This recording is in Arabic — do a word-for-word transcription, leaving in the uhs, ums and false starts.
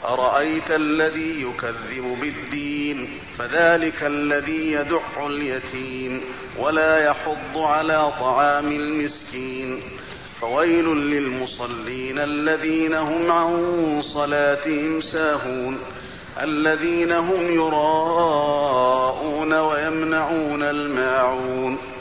أرأيت الذي يكذب بالدين فذلك الذي يدع اليتيم ولا يحض على طعام المسكين فويل للمصلين الذين هم عن صلاتهم ساهون الذين هم يراءون ويمنعون الماعون